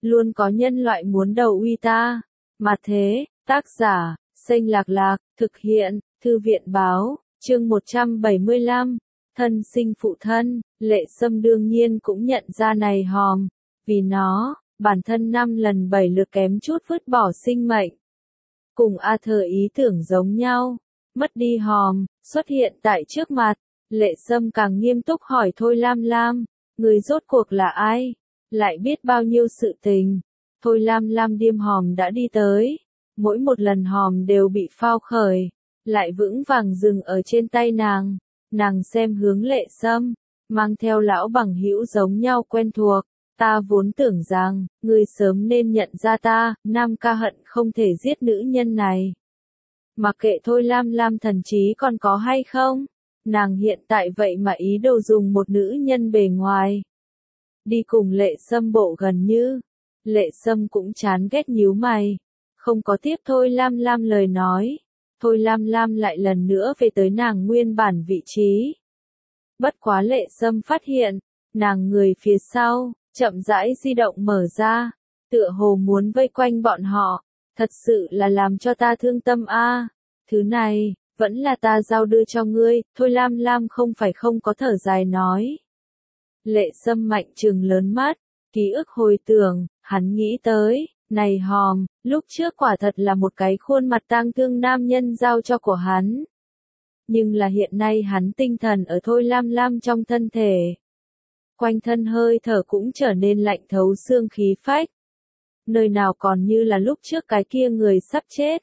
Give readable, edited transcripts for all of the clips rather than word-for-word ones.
luôn có nhân loại muốn đầu uy ta. Mà thế, tác giả, Xanh Lạc Lạc, thực hiện, Thư viện báo, chương 175, thân sinh phụ thân, Lệ Sâm đương nhiên cũng nhận ra này hòm, vì nó, bản thân 5 lần 7 lượt kém chút vứt bỏ sinh mệnh. Cùng Arthur ý tưởng giống nhau, mất đi hòm, xuất hiện tại trước mặt, Lệ Sâm càng nghiêm túc hỏi Thôi Lam Lam, người rốt cuộc là ai, lại biết bao nhiêu sự tình. Thôi Lam Lam điềm hòm đã đi tới, mỗi một lần hòm đều bị phao khởi, lại vững vàng dừng ở trên tay nàng xem hướng Lệ Sâm, mang theo lão bằng hữu giống nhau quen thuộc. Ta vốn tưởng rằng, ngươi sớm nên nhận ra ta, Nam ca hận không thể giết nữ nhân này. Mặc kệ Thôi Lam Lam thần trí còn có hay không, nàng hiện tại vậy mà ý đồ dùng một nữ nhân bề ngoài. Đi cùng Lệ Sâm bộ gần như, Lệ Sâm cũng chán ghét nhíu mày, không có tiếp Thôi Lam Lam lời nói. Thôi Lam Lam lại lần nữa về tới nàng nguyên bản vị trí. Bất quá Lệ Sâm phát hiện, nàng người phía sau, chậm rãi di động mở ra, tựa hồ muốn vây quanh bọn họ, thật sự là làm cho ta thương tâm a. Thứ này, vẫn là ta giao đưa cho ngươi, Thôi Lam Lam không phải không có thở dài nói. Lệ Sâm mạnh trừng lớn mắt, ký ức hồi tưởng, hắn nghĩ tới, này hòm, lúc trước quả thật là một cái khuôn mặt tang thương nam nhân giao cho của hắn. Nhưng là hiện nay hắn tinh thần ở Thôi Lam Lam trong thân thể. Quanh thân hơi thở cũng trở nên lạnh thấu xương khí phách. Nơi nào còn như là lúc trước cái kia người sắp chết.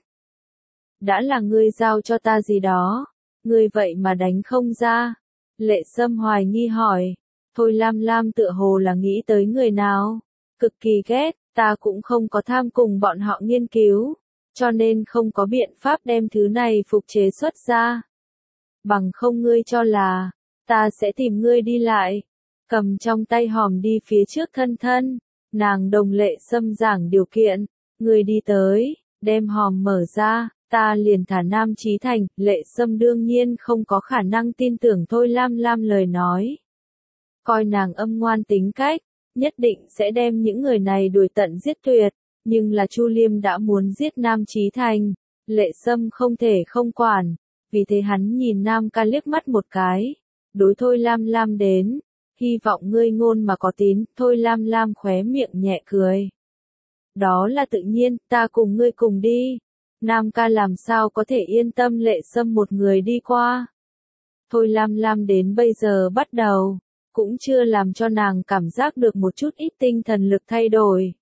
Đã là ngươi giao cho ta gì đó, ngươi vậy mà đánh không ra. Lệ Sâm hoài nghi hỏi, Thôi Lam Lam tựa hồ là nghĩ tới người nào, cực kỳ ghét, ta cũng không có tham cùng bọn họ nghiên cứu, cho nên không có biện pháp đem thứ này phục chế xuất ra. Bằng không ngươi cho là, ta sẽ tìm ngươi đi lại. Cầm trong tay hòm đi phía trước thân thân, nàng đồng Lệ Sâm giảng điều kiện, người đi tới, đem hòm mở ra, ta liền thả Nam Chí Thành. Lệ Sâm đương nhiên không có khả năng tin tưởng Thôi Lam Lam lời nói. Coi nàng âm ngoan tính cách, nhất định sẽ đem những người này đuổi tận giết tuyệt, nhưng là Chu Liêm đã muốn giết Nam Chí Thành, Lệ Sâm không thể không quản, vì thế hắn nhìn Nam ca liếc mắt một cái, đối Thôi Lam Lam đến. Hy vọng ngươi ngôn mà có tín, Thôi Lam Lam khóe miệng nhẹ cười. Đó là tự nhiên, ta cùng ngươi cùng đi. Nam ca làm sao có thể yên tâm Lệ Sâm một người đi qua. Thôi Lam Lam đến bây giờ bắt đầu, cũng chưa làm cho nàng cảm giác được một chút ít tinh thần lực thay đổi.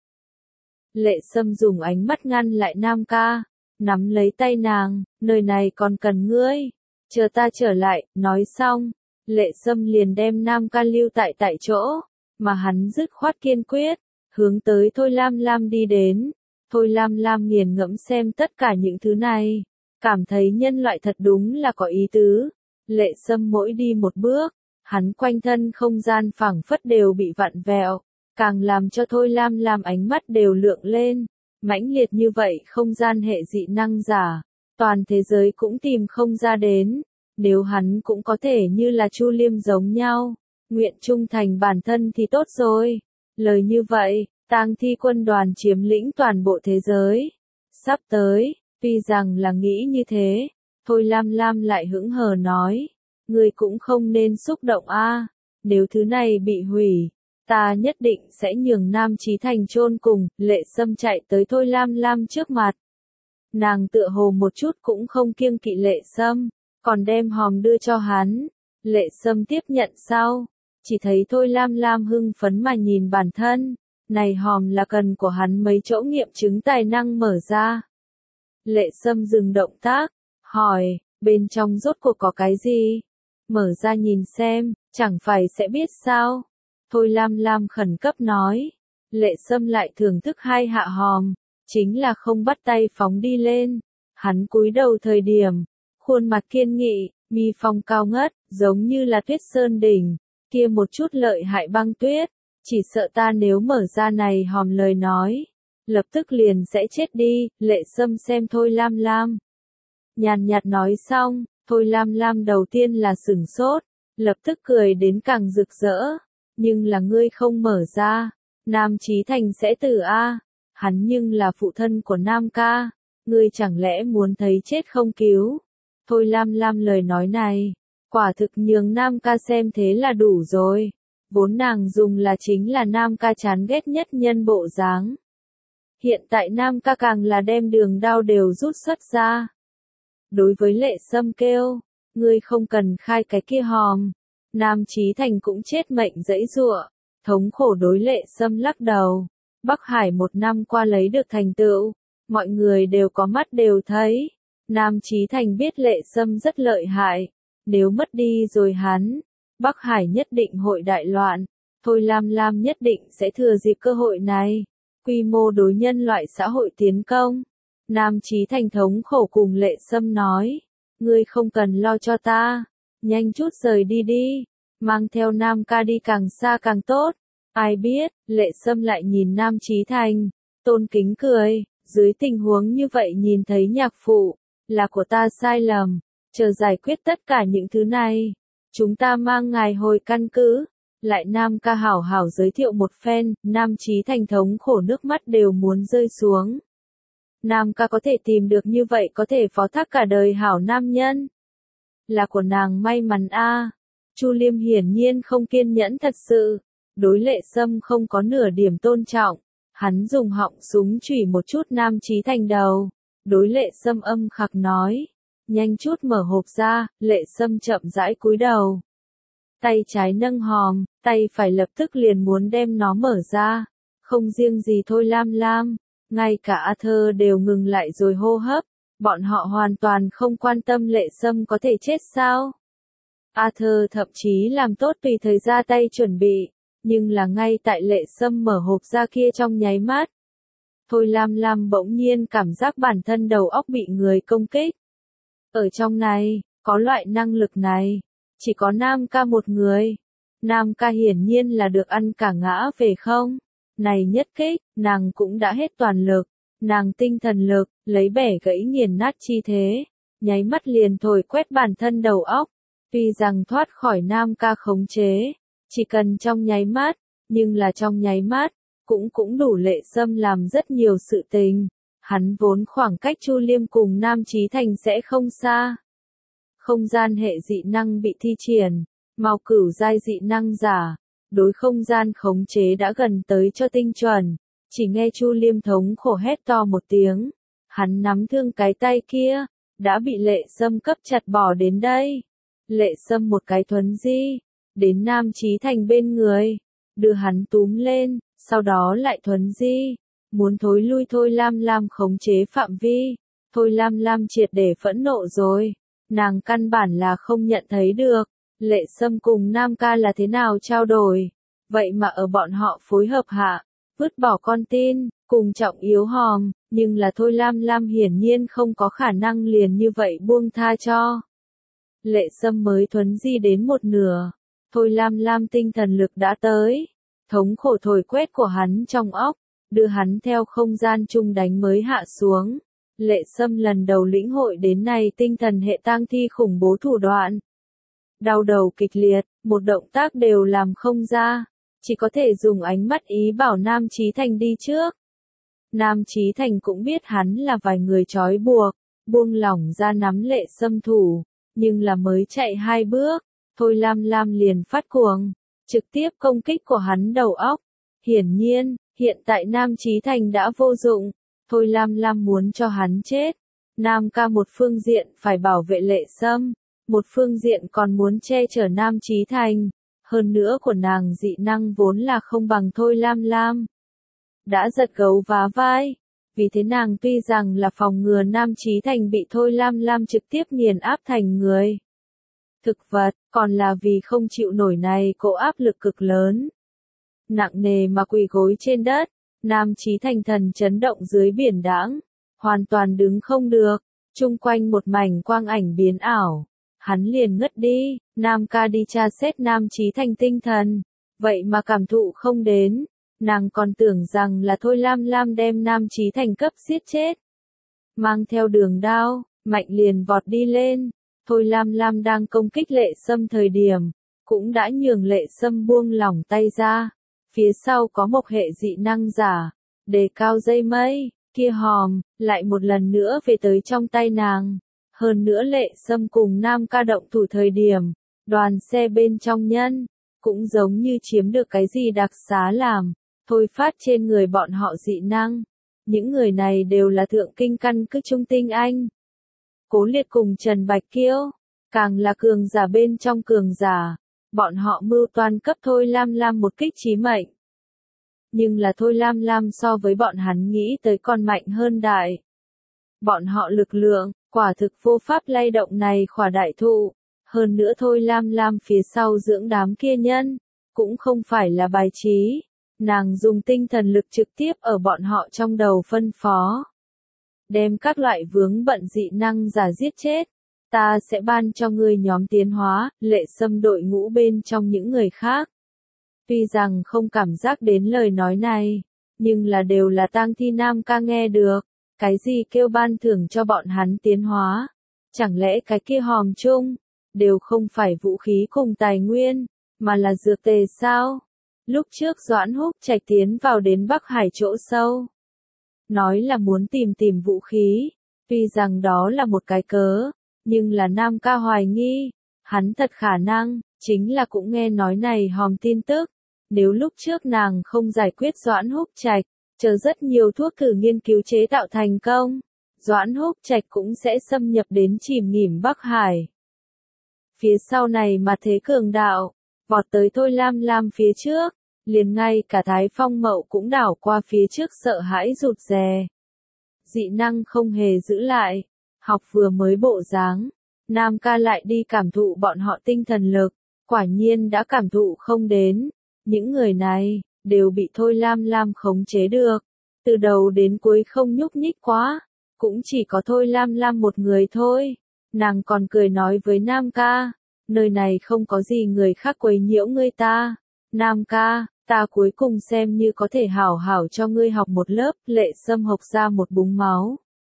Lệ Sâm dùng ánh mắt ngăn lại Nam ca, nắm lấy tay nàng, nơi này còn cần ngươi. Chờ ta trở lại, nói xong. Lệ Sâm liền đem Nam ca lưu tại chỗ, mà hắn dứt khoát kiên quyết, hướng tới Thôi Lam Lam đi đến. Thôi Lam Lam nghiền ngẫm xem tất cả những thứ này, cảm thấy nhân loại thật đúng là có ý tứ. Lệ Sâm mỗi đi một bước, hắn quanh thân không gian phẳng phất đều bị vặn vẹo, càng làm cho Thôi Lam Lam ánh mắt đều lượng lên. Mãnh liệt như vậy không gian hệ dị năng giả, toàn thế giới cũng tìm không ra đến. Nếu hắn cũng có thể như là Chu Liêm giống nhau, nguyện trung thành bản thân thì tốt rồi. Lời như vậy, tang thi quân đoàn chiếm lĩnh toàn bộ thế giới. Sắp tới, tuy rằng là nghĩ như thế, Thôi Lam Lam lại hững hờ nói, ngươi cũng không nên xúc động a. Nếu thứ này bị hủy, ta nhất định sẽ nhường Nam Chí Thành chôn cùng. Lệ Sâm chạy tới Thôi Lam Lam trước mặt. Nàng tựa hồ một chút cũng không kiêng kỵ Lệ Sâm. Còn đem hòm đưa cho hắn, Lệ Sâm tiếp nhận sau, chỉ thấy Thôi Lam Lam hưng phấn mà nhìn bản thân, này hòm là cần của hắn mấy chỗ nghiệm chứng tài năng mở ra. Lệ Sâm dừng động tác, hỏi, bên trong rốt cuộc có cái gì? Mở ra nhìn xem, chẳng phải sẽ biết sao? Thôi Lam Lam khẩn cấp nói, Lệ Sâm lại thưởng thức hai hạ hòm, chính là không bắt tay phóng đi lên, hắn cúi đầu thời điểm. Khuôn mặt kiên nghị, mi phong cao ngất, giống như là tuyết sơn đỉnh, kia một chút lợi hại băng tuyết, chỉ sợ ta nếu mở ra này hòm lời nói, lập tức liền sẽ chết đi. Lệ Sâm xem Thôi Lam Lam, nhàn nhạt nói xong, Thôi Lam Lam đầu tiên là sửng sốt, lập tức cười đến càng rực rỡ, nhưng là ngươi không mở ra, Nam Chí Thành sẽ tử a? Hắn nhưng là phụ thân của Nam ca, ngươi chẳng lẽ muốn thấy chết không cứu? Thôi Lam Lam lời nói này, quả thực nhường Nam ca xem thế là đủ rồi. Vốn nàng dùng là chính là Nam ca chán ghét nhất nhân bộ dáng. Hiện tại Nam ca càng là đem đường đao đều rút xuất ra. Đối với Lệ Sâm kêu, ngươi không cần khai cái kia hòm. Nam Chí Thành cũng chết mệnh giãy giụa, thống khổ đối Lệ Sâm lắc đầu. Bắc Hải 1 năm qua lấy được thành tựu, mọi người đều có mắt đều thấy. Nam Chí Thành biết Lệ Sâm rất lợi hại, nếu mất đi rồi hắn, Bắc Hải nhất định hội đại loạn. Thôi Lam Lam nhất định sẽ thừa dịp cơ hội này, quy mô đối nhân loại xã hội tiến công. Nam Chí Thành thống khổ cùng Lệ Sâm nói, ngươi không cần lo cho ta, nhanh chút rời đi đi, mang theo Nam ca đi càng xa càng tốt. Ai biết, Lệ Sâm lại nhìn Nam Chí Thành, tôn kính cười, dưới tình huống như vậy nhìn thấy nhạc phụ, là của ta sai lầm, chờ giải quyết tất cả những thứ này, chúng ta mang ngài hồi căn cứ. Lại Nam ca hảo hảo giới thiệu một phen, Nam Chí Thành thống khổ nước mắt đều muốn rơi xuống. Nam ca có thể tìm được như vậy có thể phó thác cả đời hảo nam nhân. Là của nàng may mắn a. Chu Liêm hiển nhiên không kiên nhẫn thật sự, đối Lệ Sâm không có nửa điểm tôn trọng. Hắn dùng họng súng chủy một chút Nam Chí Thành đầu, đối Lệ Sâm âm khặc nói, nhanh chút mở hộp ra. Lệ Sâm chậm rãi cúi đầu, tay trái nâng hòm, tay phải lập tức liền muốn đem nó mở ra. Không riêng gì Thôi Lam Lam, ngay cả Arthur đều ngừng lại rồi hô hấp, bọn họ hoàn toàn không quan tâm Lệ Sâm có thể chết sao. Arthur thậm chí làm tốt tùy thời ra tay chuẩn bị, nhưng là ngay tại Lệ Sâm mở hộp ra kia trong nháy mắt. Thôi Lam Lam bỗng nhiên cảm giác bản thân đầu óc bị người công kích. Ở trong này, có loại năng lực này, chỉ có Nam ca một người. Nam ca hiển nhiên là được ăn cả ngã về không. Này nhất kích, nàng cũng đã hết toàn lực, nàng tinh thần lực, lấy bẻ gãy nghiền nát chi thế, nháy mắt liền thổi quét bản thân đầu óc. Tuy rằng thoát khỏi Nam ca khống chế, chỉ cần trong nháy mắt, nhưng là trong nháy mắt, cũng đủ Lệ Sâm làm rất nhiều sự tình. Hắn vốn khoảng cách Chu Liêm cùng Nam Chí Thành sẽ không xa. Không gian hệ dị năng bị thi triển, Mao Cửu giai dị năng giả, đối không gian khống chế đã gần tới cho tinh chuẩn. Chỉ nghe Chu Liêm thống khổ hét to một tiếng, hắn nắm thương cái tay kia, đã bị Lệ Sâm cấp chặt bỏ đến đây. Lệ Sâm một cái thuấn di, đến Nam Chí Thành bên người, đưa hắn túm lên, sau đó lại thuấn di, muốn thối lui Thôi Lam Lam khống chế phạm vi. Thôi Lam Lam triệt để phẫn nộ rồi, nàng căn bản là không nhận thấy được, Lệ Sâm cùng Nam ca là thế nào trao đổi, vậy mà ở bọn họ phối hợp hạ, vứt bỏ con tin, cùng trọng yếu hòm, nhưng là Thôi Lam Lam hiển nhiên không có khả năng liền như vậy buông tha cho. Lệ Sâm mới thuấn di đến một nửa, Thôi Lam Lam tinh thần lực đã tới, thống khổ thổi quét của hắn trong óc, đưa hắn theo không gian chung đánh mới hạ xuống. Lệ Sâm lần đầu lĩnh hội đến này tinh thần hệ tang thi khủng bố thủ đoạn. Đau đầu kịch liệt, một động tác đều làm không ra, chỉ có thể dùng ánh mắt ý bảo Nam Chí Thành đi trước. Nam Chí Thành cũng biết hắn là vài người trói buộc, buông lỏng ra nắm Lệ Sâm thủ, nhưng là mới chạy 2 bước, Thôi Lam Lam liền phát cuồng, trực tiếp công kích của hắn đầu óc. Hiển nhiên, hiện tại Nam Chí Thành đã vô dụng, Thôi Lam Lam muốn cho hắn chết. Nam ca một phương diện phải bảo vệ Lệ Sâm, một phương diện còn muốn che chở Nam Chí Thành. Hơn nữa của nàng dị năng vốn là không bằng Thôi Lam Lam. Đã giật gấu vá vai, vì thế nàng tuy rằng là phòng ngừa Nam Chí Thành bị Thôi Lam Lam trực tiếp nghiền áp thành người thực vật, còn là vì không chịu nổi này cỗ áp lực cực lớn. Nặng nề mà quỳ gối trên đất, Nam Chí Thành thần chấn động dưới biển đãng, hoàn toàn đứng không được, chung quanh một mảnh quang ảnh biến ảo. Hắn liền ngất đi, Nam ca đi tra xét Nam Chí Thành tinh thần, vậy mà cảm thụ không đến, nàng còn tưởng rằng là Thôi Lam Lam đem Nam Chí Thành cấp giết chết. Mang theo đường đao, mạnh liền vọt đi lên, Thôi Lam Lam đang công kích Lệ Sâm thời điểm, cũng đã nhường Lệ Sâm buông lỏng tay ra. Phía sau có một hệ dị năng giả, đề cao dây mây, kia hòm, lại một lần nữa về tới trong tay nàng. Hơn nữa Lệ Sâm cùng Nam Ca động thủ thời điểm, đoàn xe bên trong nhân, cũng giống như chiếm được cái gì đặc xá làm, thôi phát trên người bọn họ dị năng. Những người này đều là thượng kinh căn cứ trung tinh anh. Cố Liệt cùng Trần Bạch Kiêu, càng là cường giả bên trong cường giả, bọn họ mưu toan cấp Thôi Lam Lam một kích chí mệnh. Nhưng là Thôi Lam Lam so với bọn hắn nghĩ tới còn mạnh hơn đại. Bọn họ lực lượng, quả thực vô pháp lay động này khỏa đại thụ. Hơn nữa Thôi Lam Lam phía sau dưỡng đám kia nhân, cũng không phải là bài trí. Nàng dùng tinh thần lực trực tiếp ở bọn họ trong đầu phân phó. Đem các loại vướng bận dị năng giả giết chết. Ta sẽ ban cho ngươi nhóm tiến hóa, Lệ Sâm đội ngũ bên trong những người khác. Tuy rằng không cảm giác đến lời nói này, nhưng là đều là tang thi Nam Ca nghe được. Cái gì kêu ban thưởng cho bọn hắn tiến hóa? Chẳng lẽ cái kia hòm chung, đều không phải vũ khí cùng tài nguyên, mà là dược tề sao? Lúc trước Doãn Húc Trạch tiến vào đến Bắc Hải chỗ sâu. Nói là muốn tìm vũ khí, tuy rằng đó là một cái cớ, nhưng là Nam Ca hoài nghi, hắn thật khả năng, chính là cũng nghe nói này hòm tin tức. Nếu lúc trước nàng không giải quyết Doãn Húc Trạch, chờ rất nhiều thuốc thử nghiên cứu chế tạo thành công, Doãn Húc Trạch cũng sẽ xâm nhập đến chìm nghỉm Bắc Hải. Phía sau này mà thế cường đạo, vọt tới Thôi Lam Lam phía trước, liền ngay cả Thái Phong Mậu cũng đảo qua phía trước sợ hãi rụt rè. Dị năng không hề giữ lại, học vừa mới bộ dáng, Nam Ca lại đi cảm thụ bọn họ tinh thần lực, quả nhiên đã cảm thụ không đến. Những người này, đều bị Thôi Lam Lam khống chế được, từ đầu đến cuối không nhúc nhích quá, cũng chỉ có Thôi Lam Lam một người thôi. Nàng còn cười nói với Nam Ca, nơi này không có gì người khác quấy nhiễu ngươi ta. Nam Ca, ta cuối cùng xem như có thể hảo hảo cho ngươi học một lớp. Lệ Sâm hộc ra một búng máu,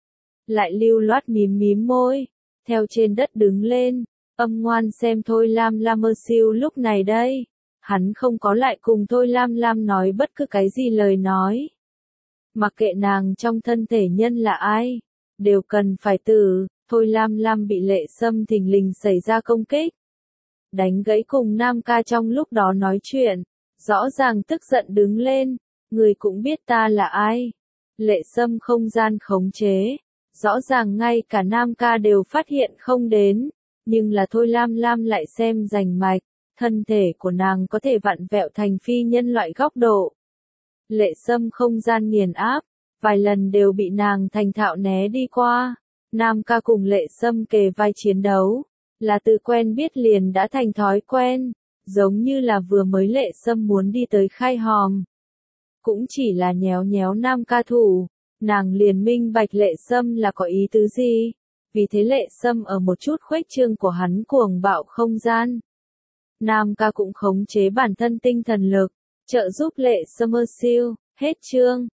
lại lưu loát mím môi, theo trên đất đứng lên, âm ngoan xem Thôi Lam Lam mơ siêu lúc này đây. Hắn không có lại cùng Thôi Lam Lam nói bất cứ cái gì lời nói. Mặc kệ nàng trong thân thể nhân là ai, đều cần phải tử. Thôi Lam Lam bị Lệ Sâm thình lình xảy ra công kích, đánh gãy cùng Nam Ca trong lúc đó nói chuyện, rõ ràng tức giận đứng lên, người cũng biết ta là ai. Lệ Sâm không gian khống chế, rõ ràng ngay cả Nam Ca đều phát hiện không đến, nhưng là Thôi Lam Lam lại xem rành mạch, thân thể của nàng có thể vặn vẹo thành phi nhân loại góc độ. Lệ Sâm không gian nghiền áp, vài lần đều bị nàng thành thạo né đi qua. Nam Ca cùng Lệ Sâm kề vai chiến đấu, là từ quen biết liền đã thành thói quen, giống như là vừa mới Lệ Sâm muốn đi tới khai hòm. Cũng chỉ là nhéo Nam Ca thủ, nàng liền minh bạch Lệ Sâm là có ý tứ gì, vì thế Lệ Sâm ở một chút khuếch trương của hắn cuồng bạo không gian. Nam Ca cũng khống chế bản thân tinh thần lực, trợ giúp Lệ Sâm siêu, hết chương.